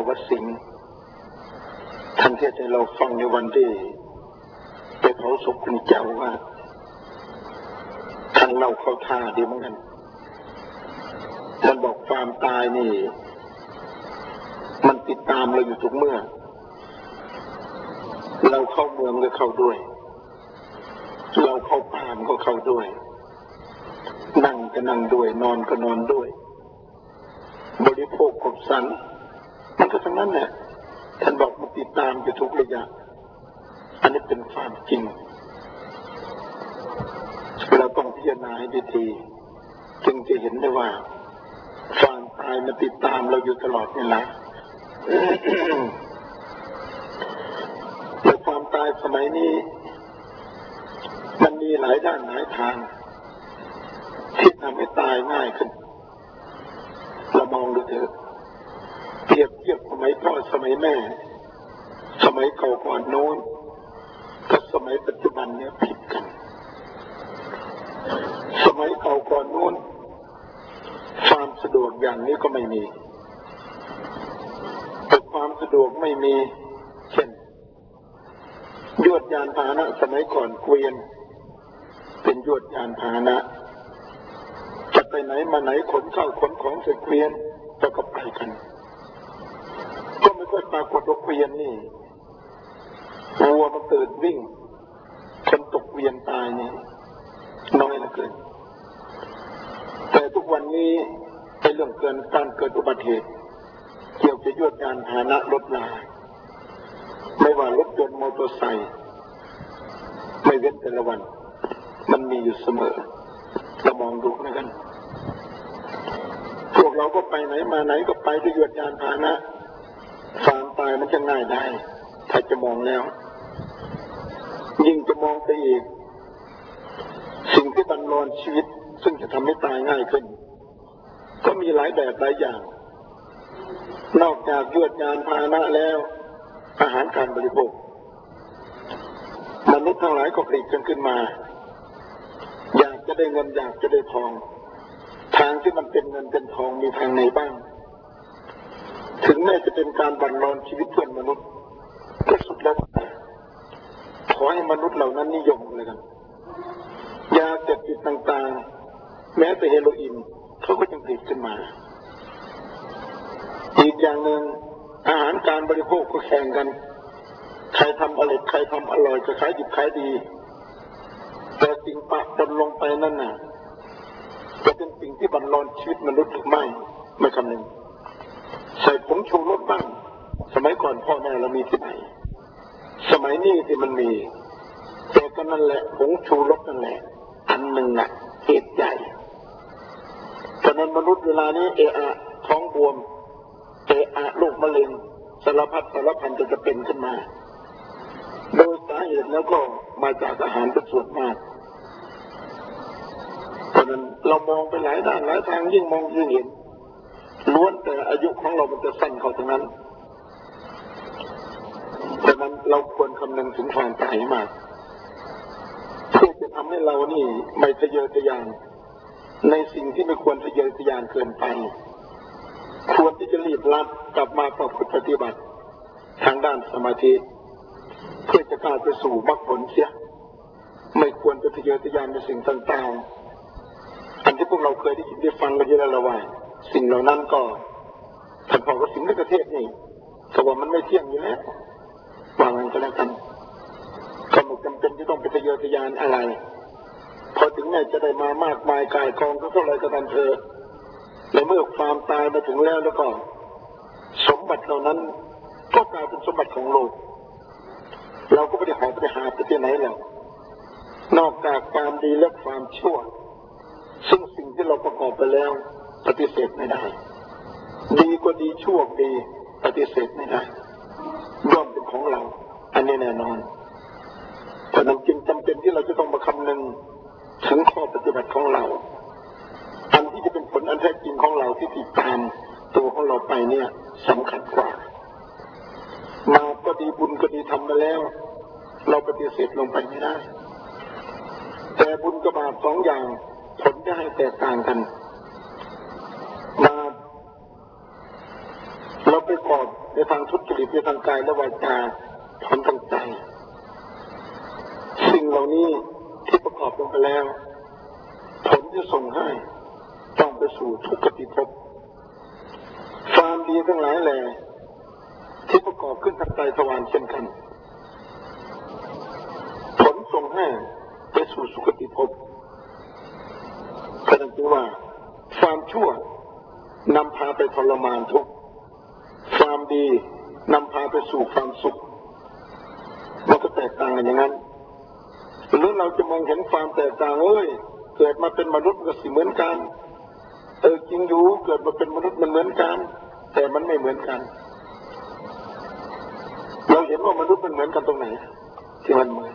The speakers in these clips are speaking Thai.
วัดสิงห์ท่านเทศน์ให้เราฟังในวันที่ไปเผาศพคุณเจ้าว่าท่านเล่าเข้าท่าดีเหมือนกันท่านบอกความตายนี่มันติดตามเราอยู่ทุกเมื่อเราเข้าเมืองก็เข้าด้วยเราเข้าป่ามก็เข้าด้วยนั่งก็นั่งด้วยนอนก็นอนด้วยบริโภคกบสันมันก็ทั้งนั้นแหละท่านบอกมันติดตามอยู่ทุกระยะอันนี้เป็นความจริงเราต้องพิจารณาให้ดีๆจึงจะเห็นได้ว่าความตายมันติดตามเราอยู่ตลอดเวลาแต่ความตายสมัยนี้มันมีหลายด้านหลายทางที่ทำให้ตายง่ายขึ้นเรามองดูเถอะเปรียบเทียบสมัยพ่อสมัยแม่สมัยเก่าก่อนโน้นกับสมัยปัจจุบันเนี่ยผิดกันสมัยเก่าก่อนโน้นความสะดวกอย่างนี้ก็ไม่มีแต่ความสะดวกไม่มีเช่นยวดยานพาหนะสมัยก่อนเกวียนเป็นยวดยานพาหนะจะไปไหนมาไหนขนข้าวขนของใส่เกวียนแล้วก็ไปกันก็ไม่ค่อยปรากฏว่าเกวียนนี่วัวมันตื่นวิ่งคนตกเกวียนตายนี่น้อยเหลือเกินแต่ทุกวันนี้ในเรื่องการเกิดอุบัติเหตุเกี่ยวกับยวดยานพาหนะลดลงไม่ว่ารถยนต์มอเตอร์ไซค์ไม่เว้นแต่ละวันมันมีอยู่เสมอเรามองดูนะกันพวกเราก็ไปไหนมาไหนก็ไปด้วยยวดยานพาหนะความตายมันจะง่ายได้ถ้าจะมองแล้วยิ่งจะมองไปอีกสิ่งที่บั่นรอนชีวิตซึ่งจะทำให้ตายง่ายขึ้นก็มีหลายแบบหลายอย่างนอกจากยวดยานพาหนะแล้วอาหารการบริโภคมนุษย์ทั้งหลายก็ผลิตกันขึ้นมาอยากจะได้เงินอยากจะได้ทองทางที่มันเป็นเงินเป็นทองมีทางไหนบ้างถึงแม้จะเป็นการบั่นรอนชีวิตเพื่อนมนุษย์ก็สุดแล้วขอให้มนุษย์เหล่านั้นนิยมเลยกันยาเสพติดต่างๆแม้แต่เฮโรอีนเขาก็ยังผลิตขึ้นมาอีกอย่างหนึ่งอาหารการบริโภคก็แข่งกันใครทำอร่อยใครทำอร่อยจะขายดิบขายดีแต่สิ่งปะปนลงไปนั่นน่ะจะเป็นสิ่งที่บั่นรอนชีวิตมนุษย์หรือไม่คำนึงใส่ผงชูรสบ้างสมัยก่อนพ่อแม่เรามีที่ไหนสมัยนี้ที่มันมีแต่ก็นั่นแหละผงชูรสนั่นแหละอันหนึ่งน่ะเหตุใหญ่ฉะนั้นมนุษย์เวลานี้ท้องบวมโรคมะเร็งสารพัดสารพันจะเป็นขึ้นมาโดยสาเหตุแล้วก็มาจากอาหารเป็นส่วนมากเพราะนั้นเรามองไปหลายด้านหลายทางยิ่งมองยิ่งเห็นล้วนแต่อายุของเรามันจะสั้นเข้าทั้งนั้นฉะนั้นเราควรคำนึงถึงความตายมากเพื่อจะทำให้เรานี่ไม่ทะเยอทะยานในสิ่งที่ไม่ควรทะเยอทะยานเกินไปควรที่จะรีบรับกลับมาประพฤติปฏิบัติทางด้านสมาธิเพื่อจะก้าวไปสู่มรรคผลเสียไม่ควรจะทะเยอทะยานในสิ่งต่างๆอันที่พวกเราเคยได้ยินได้ฟังกันเยอะแล้วว่าสิ่งเหล่านั้นก็ท่านพ่อก็สิ่งในประเทศนี่ก็ว่ามันไม่เที่ยงอยู่แล้ววางกันก็แล้วกันก็ไม่จำเป็นที่ต้องไปทะเยอทะยานอะไรพอถึงแม้จะได้มามากมายกายกองก็เท่าไรก็ตามเธอในเมื่อความตายมาถึงแล้วก็สมบัติเหล่านั้นก็กลายเป็นสมบัติของโลกเราก็ไม่ได้หาไปที่ไหนแล้วนอกจากความดีและความชั่วซึ่งสิ่งที่เราประกอบไปแล้วปฏิเสธไม่ได้ดีก็ดีชั่วดีปฏิเสธไม่ได้ย่อมเป็นของเราอันนี้แน่นอนเพราะนั้นจึงจำเป็นที่เราจะต้องมาคำนึงถึงข้อปฏิบัติของเราอันที่จะเป็นผลอันแท้จริงของเราที่ติดตามตัวของเราไปเนี่ยสำคัญกว่ามาก็ดีบุญก็ดีทำมาแล้วเราปฏิเสธลงไปไม่ได้แต่บุญกับบาปสองอย่างผลจะให้แตกต่างกันมาเราไปประกอบในทางทุจริตในทางกายและวาจาทำทางใจสิ่งเหล่านี้ที่ประกอบลงไปแล้วผลจะส่งให้ต้องไปสู่ทุกขติภพความดีทั้งหลายแหล่ที่ประกอบขึ้นทางใจทวารเช่นกันผลส่งให้ไปสู่สุคติภพแสดงว่าความชั่วนำพาไปทรมานทุกข์ความดีนำพาไปสู่ความสุขมันก็แตกต่างกันอย่างนั้นหรือเราจะมองเห็นความแตกต่างเกิดมาเป็นมนุษย์ก็สิเหมือนกันจริงอยู่เกิดมาเป็นมนุษย์มันเหมือนกันแต่มันไม่เหมือนกันเราเห็นว่ามนุษย์มันเหมือนกันตรงไหนที่มันเหมือน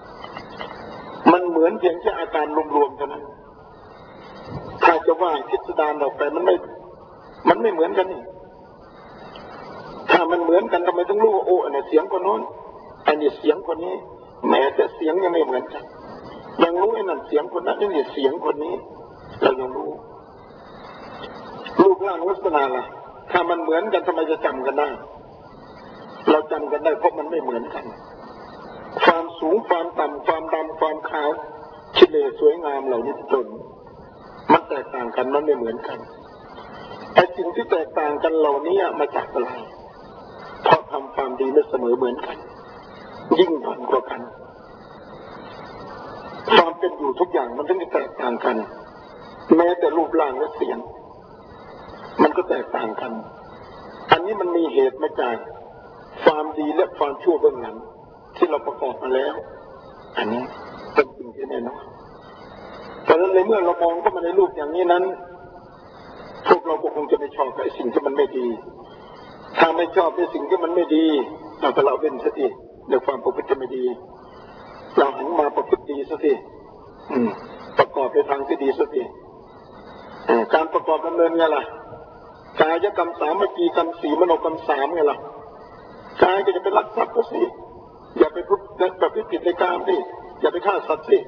เพียงแค่อาการรวมๆเท่านั้นถ้าจะว่าพิสดารออกไปมันไม่เหมือนกันนี่ถ้ามันเหมือนกันทำไมต้องรู้ว่าอันนี้เสียงคนโน้นอันนี้เสียงคนนี้แม้แต่เสียงยังไม่เหมือนกันยังรู้ไอ้นั่นเสียงคนนั้นนี่เสียงคนนี้เรายังรู้รูปร่างลักษณะล่ะถ้ามันเหมือนกันทำไมจะจำกันได้เราจำกันได้เพราะมันไม่เหมือนกันความสูงความต่ำความดำความขาวชิเลสวยงามเหล่านี้จนมันแตกต่างกันมันไม่เหมือนกันไอ้สิ่งที่แตกต่างกันเหล่านี้มาจากอะไรเพราะทำความดีไม่เสมอเหมือนกันยิ่งหย่อนกว่ากันความเป็นอยู่ทุกอย่างมันต้องแตกต่างกันแม้แต่รูปร่างและเสียงมันก็แตกต่างกันอันนี้มันมีเหตุมาจากความดีและความชั่วเบื้องหลังที่เราประกอบมาแล้วอันนี้เป็นสิ่งที่แน่นอนเพราะฉะนั้นในเมื่อเรามองเข้ามาในรูปอย่างนี้นั้นพวกเราคงจะไม่ชอบไอ้สิ่งที่มันไม่ดีถ้าไม่ชอบในสิ่งที่มันไม่ดีเราก็ละเว้นซะทีในความประพฤติไม่ดีเราหันมาประพฤติดีซะทีประกอบในทางที่ดีซะทีการประกอบดำเนินไงล่ะกายกรรมสามวิจีกรรมสี่มโนกรรมสามไงล่ะกายก็จะไปลักทรัพย์ก็สิอย่าไปพูดแบบผิดในกามสิอย่าไปฆ่าสัตว์สิ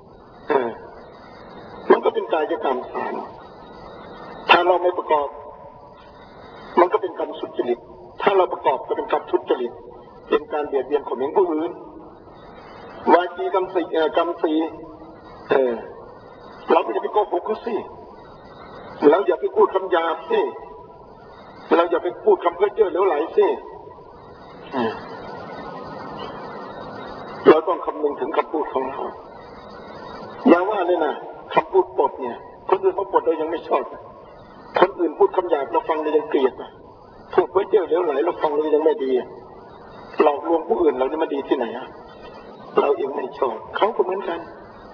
มันก็เป็นกายกรรมสามถ้าเราไม่ประกอบมันก็เป็นกรรมสุจริตถ้าเราประกอบก็เป็นกรรมทุจริตเป็นการเบียดเบียนข่มเหงผู้อื่นวาจีกรรมสี่เราไม่จะไปโกหกเขาสิเราอย่าไปพูดคำหยาบสิเราอย่าไปพูดคำเพ้อเจ้อเหลวไหลสิเราต้องคำนึงถึงคำพูดของเราอย่าว่าเลยนะคำพูดปดเนี่ยคนอื่นเขาปดเรายังไม่ชอบคนอื่นพูดคำหยาบเราฟังเรายังเกลียดพูดเพ้อเจ้อเหลวไหลเราฟังเรายังไม่ดีหลอกลวงผู้อื่นเราจะมาดีที่ไหนเราเองไม่ชอบเขาก็เหมือนกัน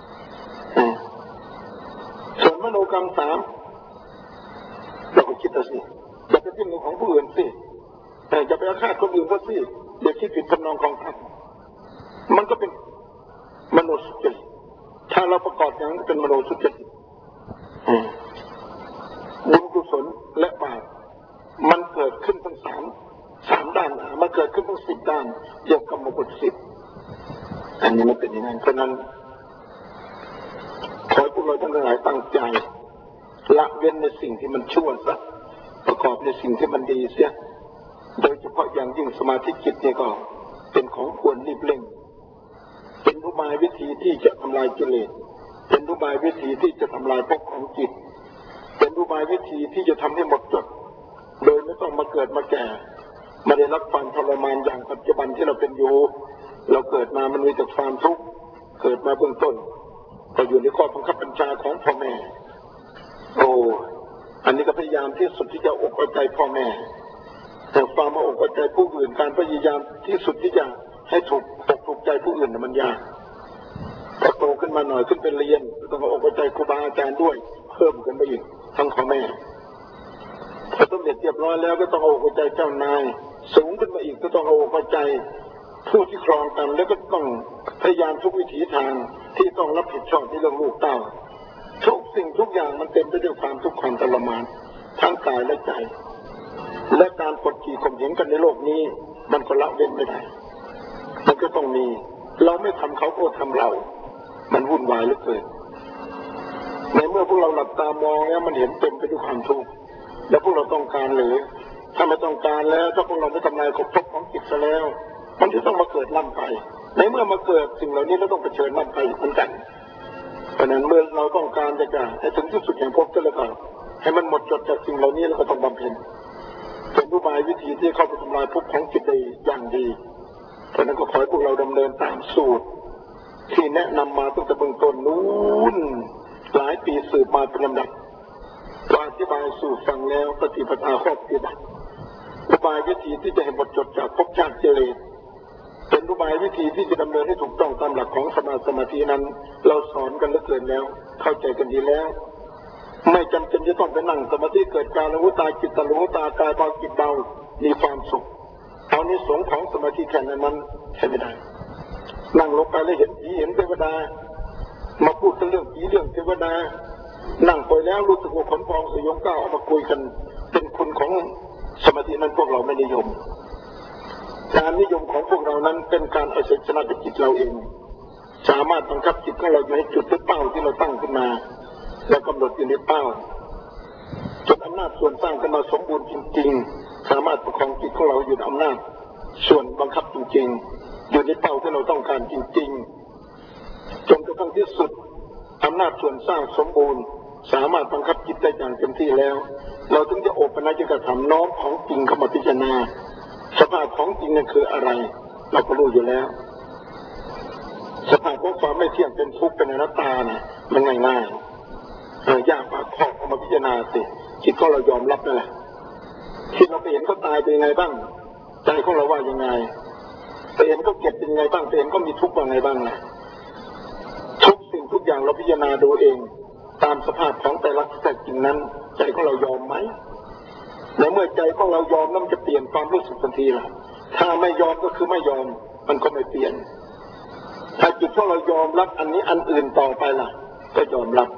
ส่วนมโนกรรมสามเราก็คิดเอาสิอย่าไปพิมพ์ของผู้อื่นสิอย่าไปอาฆาตคนอื่นก็สิอย่าคิดผิดทำนองของธรรมมันก็เป็นมโนสุจริตถ้าเราประกอบอย่างนั้นเป็นมโนสุจริตบุญกุศลและบาปมันเกิดขึ้นทั้งสามด้านมันเกิดขึ้นทั้ง10 ด้านเกี่ยวกับมบุตร10อันนี้มันเป็นอย่างนั้นเพราะนั้นขอให้พวกเราทั้งหลายตั้งใจละเว้นในสิ่งที่มันชั่วซะประกอบในสิ่งที่มันดีเสียโดยเฉพาะอย่างยิ่งสมาธิจิตเนี่ยก็เป็นของควรรีบเร่งเป็นอุบายวิธีที่จะทำลายกิเลสเป็นอุบายวิธีที่จะทำลายภพของจิตเป็นอุบายวิธีที่จะทำให้หมดจดโดยไม่ต้องมาเกิดมาแก่มาได้รับความทรมานอย่างปัจจุบันที่เราเป็นอยู่เราเกิดมามันมีแต่ความทุกข์เกิดมาเบื้องต้นก็อยู่ในข้อบังคับบัญชาของพ่อแม่อันนี้ก็พยายามที่สุดที่จะอกเอาใจพ่อแม่แต่ความมาอกเอาใจผู้อื่นการพยายามที่สุดที่จะให้ถูกใจผู้อื่นมันยากพอโตขึ้นมาหน่อยขึ้นเป็นเรียนต้องมาอกเอาใจครูบาอาจารย์ด้วยเพิ่มกันไปอีกทั้งพ่อแม่พอต้องเรียบร้อยแล้วก็ต้องเอาอกเอาใจเจ้านายสูงขึ้นมาอีกก็ต้องเอาอกเอาใจผู้ที่ครองกันแล้วก็ต้องพยายามทุกวิถีทางที่ต้องรับผิดชอบในเรื่องลูกเต้าทุกสิ่งทุกอย่างมันเต็มไปด้วยความทุกข์ความทรมานทั้งกายและใจและการกดขี่ข่มเหงกันในโลกนี้มันก็ละเว้นไม่ได้มันก็ต้องมีเราไม่ทำเขาก็ทำเรามันวุ่นวายเหลือเกินในเมื่อพวกเราหลับตามองแล้วมันเห็นเต็มไปด้วยความทุกข์แล้วพวกเราต้องการหรือถ้าไม่ต้องการแล้วถ้าพวกเราไม่ทำลายภพของจิตซะแล้วมันจะต้องมาเกิดล่ำไปในเมื่อมาเกิดสิ่งเหล่านี้เราต้องเผชิญล่ำไปเหมือนกันเพราะนั้นเมื่อเราต้องการจะให้ถึงที่สุดแห่งภพก็แล้วกันให้มันหมดจดจากสิ่งเหล่านี้แล้วก็ต้องบำเพ็ญเป็นอุบายวิธีที่เข้าไปทำลายภพของจิตได้อย่างดีเพราะนั้นก็ขอให้พวกเราดำเนินตามสูตรที่แนะนำมาตั้งแต่เบื้องต้นนู้นหลายปีสืบมาเป็นลำดับอธิบายสู่ฟังแล้วปฏิบัติข้อปฏิบัติอุบายวิธีที่จะให้หมดจดจากภพชาติกิเลสเป็นอุบายวิธีที่จะดำเนินให้ถูกต้องตามหลักของสมาธินั้นเราสอนกันเหลือเกินแล้วเข้าใจกันดีแล้วไม่จำเป็นจะต้องไปนั่งสมาธิเกิดการรู้ตาจิตตะรู้ตากายเบาจิตเบามีความสุขเอานิสงส์ของสมาธิแค่นั้นใช่ไม่ได้นั่งลงไปแล้วเห็นผีเห็นเทวดามาพูดกันเรื่องผีเรื่องเทวดานั่งไปแล้วรู้สึกว่าขนพองสยองก้าวออกมาคุยกันเป็นคุณของสมาธินั้นพวกเราไม่นิยมการนิยมของพวกเรานั้นเป็นการเอาชนะจิตเราเองสามารถบังคับจิตของเราอยู่ให้จุดเป้าที่เราตั้งขึ้นมาแล้วกำหนดอยู่ในเป้าจนอำนาจส่วนสร้างขึ้นมาสมบูรณ์จริงๆสามารถประคองจิตของเราอยู่ในอำนาจส่วนบังคับจริงๆอยู่ในเป้าที่เราต้องการจริงๆจนกระทั่งที่สุดอำนาจส่วนสร้างสมบูรณ์สามารถบังคับจิตได้อย่างเต็มที่แล้วเราถึงจะโอปนัญญิกธรรมน้อมของจริงเข้ามาพิจารณาสภาพของจริงนั่นคืออะไรเราก็รู้อยู่แล้วสภาพของความไม่เที่ยงเป็นทุกข์เป็นอนัตตาเนี่ยมันง่ายๆยากมากข้อเข้ามาพิจารณาสิจิตของเรายอมรับนั่นแหละที่เราไปเห็นเขาตายเป็นยังไงบ้างใจของเราว่ายังไงไปเห็นเขาเก็บเป็นยังไงบ้างไปเห็นเขามีทุกข์ว่าไงบ้างนะทุกสิ่งทุกอย่างเราพิจารณาดูเองตามสภาพของแต่ละจริงนั้นใจของเรายอมไหมและเมื่อใจของเรายอมนั้นจะเปลี่ยนความรู้สึกทันทีล่ะถ้าไม่ยอมก็คือไม่ยอมมันก็ไม่เปลี่ยนถ้าจิตของเรายอมรับอันนี้อันอื่นต่อไปล่ะก็ยอมรับ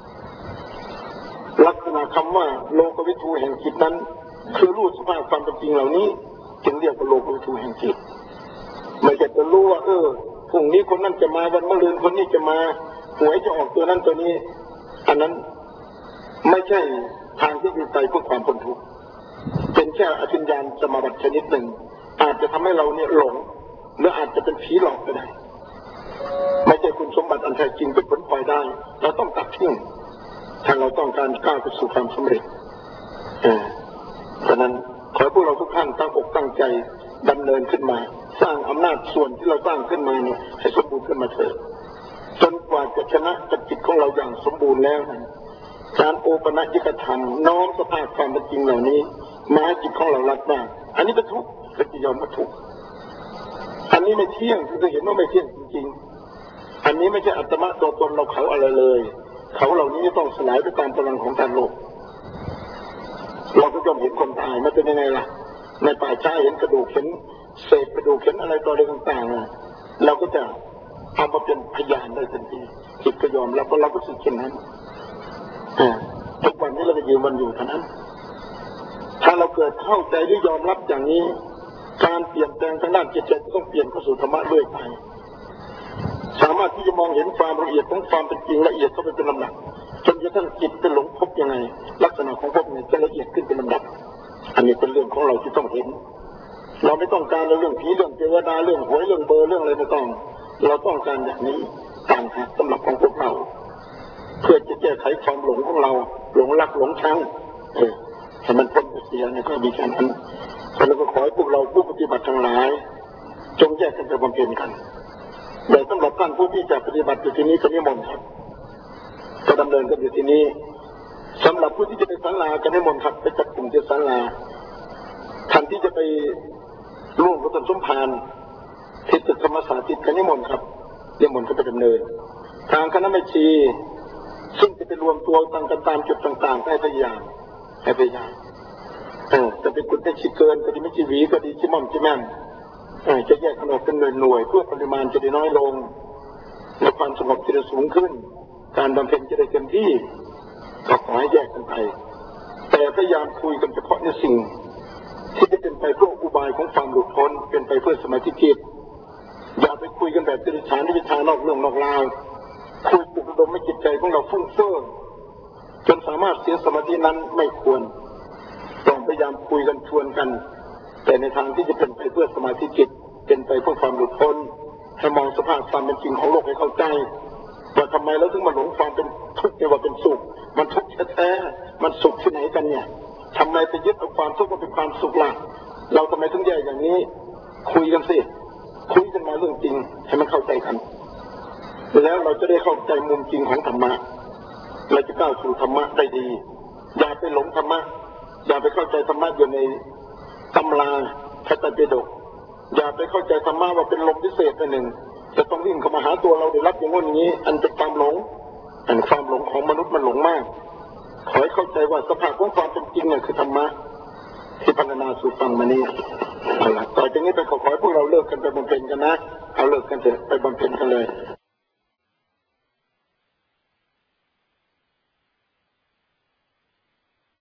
ลักษณะคำว่าโลกวิถูแห่งจิตนั้นคือรู้สภาพความเป็นจริงเหล่านี้จึงเรียกว่าโลกวิถูแห่งจิตไม่ใช่จะรู้ว่าพรุ่งนี้คนนั้นจะมาวันมะรืนคนนี้จะมาหวยจะออกตัวนั้นตัวนี้อันนั้นไม่ใช่ทางที่อยู่ไกลเพื่อความพ้นทุกข์เป็นแค่อภิญญาสมาบัติชนิดหนึ่งอาจจะทำให้เราเนี่ยหลงหรืออาจจะเป็นผีหลอกก็ได้ไม่ใช่คุณสมบัติอันแท้จริงเป็นผลพลอยได้เราต้องตัดทิ้งถ้าเราต้องการก้าวไปสู่ความสำเร็จฉะนั้นขอให้พวกเราทุกท่านตั้งอกตั้งใจดำเนินขึ้นมาสร้างอำนาจส่วนที่เราสร้างขึ้นมาเนี่ยให้สมบูรณ์ขึ้นมาเถิดจนกว่าจะชนะจิตของเราอย่างสมบูรณ์แล้วการโอปนัญญิกธรรมน้อมสภาพความเป็นจริงเหล่านี้มาให้จิตของเรารับได้อันนี้เป็นทุกข์เป็นยอมว่าทุกข์อันนี้ไม่เที่ยงที่จะเห็นว่าไม่เที่ยงจริงๆอันนี้ไม่ใช่อัตมะตัวตนเราเขาอะไรเลยเขาเหล่านี้ต้องสลายไปตามพลังของการโลกเราก็ย่อมเห็นคนตายมันเป็นยังไงล่ะในป่าช้าเห็นกระดูกเห็นเศษกระดูกเห็นอะไรต่ออะไรต่างๆเราก็จะเอามาเป็นพยานได้ทันทีจิตก็ยอมรับเพราะเราก็สึกเช่นนั้นทุกวันนี้เราจะยืนวันอยู่เท่านั้นถ้าเราเกิดเข้าใจหรือยอมรับอย่างนี้การเปลี่ยนแปลงทางด้านจิตใจต้องเปลี่ยนเข้าสู่ธรรมะเรื่อยไปสามารถที่จะมองเห็นความละเอียดของความเป็นจริงละเอียดเข้าไปเป็นลำดับจนกระทั่งจิตจะหลงพบยังไงลักษณะของพบเนี่ยจะละเอียดขึ้นเป็นลำดับอันนี้เป็นเรื่องของเราที่ต้องเห็นเราไม่ต้องการเรื่องผีเรื่องเทวดาเรื่องหวยเรื่องเบอร์เรื่องอะไรไม่ต้องเราต้องการอย่างนี้ต่างหากสำหรับของพวกเราเพื่อจะแก้ไขความหลงของเราหลงรักหลงชังให้มันพ้นเสียเนี่ยก็มีแค่นั้นแล้วก็ขอให้พวกเราผู้ปฏิบัติทั้งหลายจงแยกกันไปบำเพ็ญกันแต่สำหรับท่านผู้ที่จะปฏิบัติอยู่ที่นี้ก็นิมนต์ครับก็ดำเนินกันอยู่ที่นี้สำหรับผู้ที่จะไปศาลาก็นิมนต์ครับไปจัดกลุ่มที่ศาลาท่านที่จะไปร่วมกับต้นสมภารที่ตึกธรรมศาสตร์ก็นิมนต์ครับนิมนต์ก็ไปดำเนินทางคณะแม่ชีซึ่งจะไปรวมตัวต่างกันตามจุดต่างๆให้พยายามจะเป็นกุศลชิเกินก็ดีไม่ชีวีก็ดีชิม่อมชิแม่มจะแยกขนาดเป็นหน่วยเพื่อปริมาณจะได้น้อยลงและความสงบจะได้สูงขึ้นการบำเพ็ญจะได้เต็มที่ก็ขอให้แยกกันไปแต่พยายามคุยกันเฉพาะในสิ่งที่จะเป็นไปเพื่ออุบายของความหลุดพ้นเป็นไปเพื่อสมาธิจิตอย่าไปคุยกันแบบติริษานวิชานอกเรื่องนอกราวคุยปลุกระดมให้จิตใจของเราฟุ้งเฟ้อจนสามารถเสียสมาธินั้นไม่ควรต้องพยายามคุยกันชวนกันแต่ในทางที่จะเป็นไปเพื่อสมาธิจิตเป็นไปเพื่อความหลุดพ้นให้มองสภาพความเป็นจริงของโลกให้เข้าใจว่าทำไมเราถึงมาหลงความเป็นทุกข์ว่าเป็นสุขมันทุกข์แท้ๆมันสุขที่ไหนกันเนี่ยทำไมไปยึดเอาความทุกข์ว่าเป็นความสุขล่ะเราทำไมถึงแย่อย่างนี้คุยกันสิคุยกันมาเรื่องจริงให้มันเข้าใจกันแล้วเราจะได้เข้าใจมุมจริงของธรรมะเราจะก้าวสู่ธรรมะได้ดีอย่าไปหลงธรรมะอย่าไปเข้าใจธรรมะอยู่ในตำราพระไตรปิฎกอย่าไปเข้าใจธรรมะว่าเป็นลมพิเศษอันหนึ่งจะต้องวิ่งเข้ามาหาตัวเราได้รับอย่างนี้อันเป็นความหลงอันความหลงของมนุษย์มันหลงมากขอให้เข้าใจว่าสภาพของความเป็นจริงเนี่ยคือธรรมะที่พัฒนาสู่ฟังมานี่ต่อจากนี้ไปขอให้พวกเราเลิกกันไปบำเพ็ญกันนะเอาเลิกกันเถอะไปบำเพ็ญกันเลย